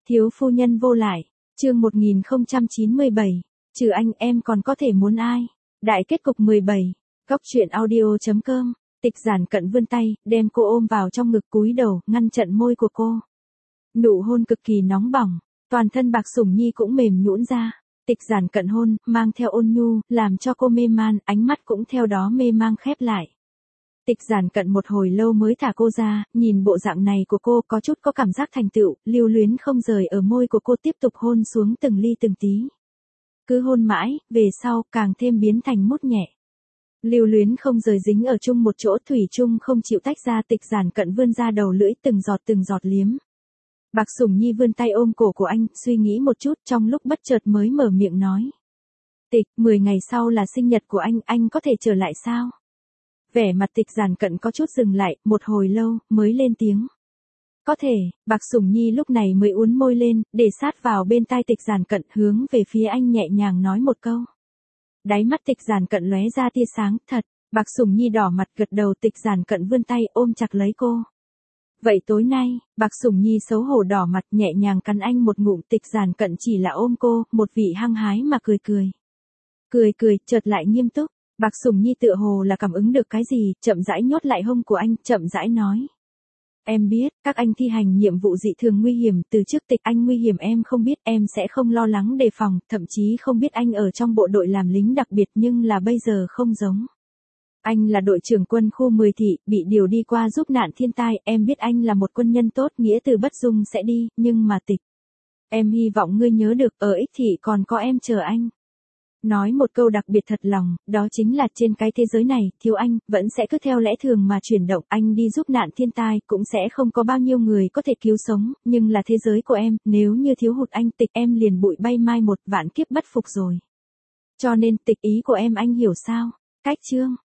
Thiếu phu nhân vô lại, chương 1097, trừ anh em còn có thể muốn ai? Đại kết cục 17, góc truyện audio.com, Tịch Giản Cận vươn tay, đem cô ôm vào trong ngực cúi đầu, ngăn chặn môi của cô. Nụ hôn cực kỳ nóng bỏng, toàn thân Bạc Sủng Nhi cũng mềm nhũn ra. Tịch Giản Cận hôn, mang theo ôn nhu, làm cho cô mê man, ánh mắt cũng theo đó mê mang khép lại. Tịch Giản Cận một hồi lâu mới thả cô ra, nhìn bộ dạng này của cô có chút có cảm giác thành tựu, lưu luyến không rời ở môi của cô tiếp tục hôn xuống từng ly từng tí. Cứ hôn mãi, về sau càng thêm biến thành mút nhẹ. Lưu luyến không rời dính ở chung một chỗ thủy chung không chịu tách ra. Tịch Giản Cận vươn ra đầu lưỡi từng giọt liếm. Bạc Sủng Nhi vươn tay ôm cổ của anh, suy nghĩ một chút trong lúc bất chợt mới mở miệng nói. Tịch, 10 ngày sau là sinh nhật của anh có thể trở lại sao? Vẻ mặt Tịch Giản Cận có chút dừng lại, một hồi lâu, mới lên tiếng. Có thể, Bạc Sủng Nhi lúc này mới uốn môi lên, để sát vào bên tai Tịch Giản Cận hướng về phía anh nhẹ nhàng nói một câu. Đáy mắt Tịch Giản Cận lóe ra tia sáng, thật, Bạc Sủng Nhi đỏ mặt gật đầu. Tịch Giản Cận vươn tay ôm chặt lấy cô. Vậy tối nay, Bạc Sủng Nhi xấu hổ đỏ mặt nhẹ nhàng cắn anh một ngụm. Tịch Giản Cận chỉ là ôm cô, một vị hăng hái mà cười. Cười, chợt lại nghiêm túc. Bạc Sủng Nhi tựa hồ là cảm ứng được cái gì, chậm rãi nhốt lại hông của anh, chậm rãi nói. Em biết, các anh thi hành nhiệm vụ dị thường nguy hiểm, từ trước Tịch anh nguy hiểm em không biết, em sẽ không lo lắng đề phòng, thậm chí không biết anh ở trong bộ đội làm lính đặc biệt, nhưng là bây giờ không giống. Anh là đội trưởng quân khu 10 thị, bị điều đi qua giúp nạn thiên tai, em biết anh là một quân nhân tốt, nghĩa từ bất dung sẽ đi, nhưng mà Tịch. Em hy vọng ngươi nhớ được, ở Ích thị còn có em chờ anh. Nói một câu đặc biệt thật lòng, đó chính là trên cái thế giới này, thiếu anh, vẫn sẽ cứ theo lẽ thường mà chuyển động, anh đi giúp nạn thiên tai, cũng sẽ không có bao nhiêu người có thể cứu sống, nhưng là thế giới của em, nếu như thiếu hụt anh Tịch em liền bụi bay mai một vạn kiếp bất phục rồi. Cho nên Tịch ý của em anh hiểu sao? Cách chương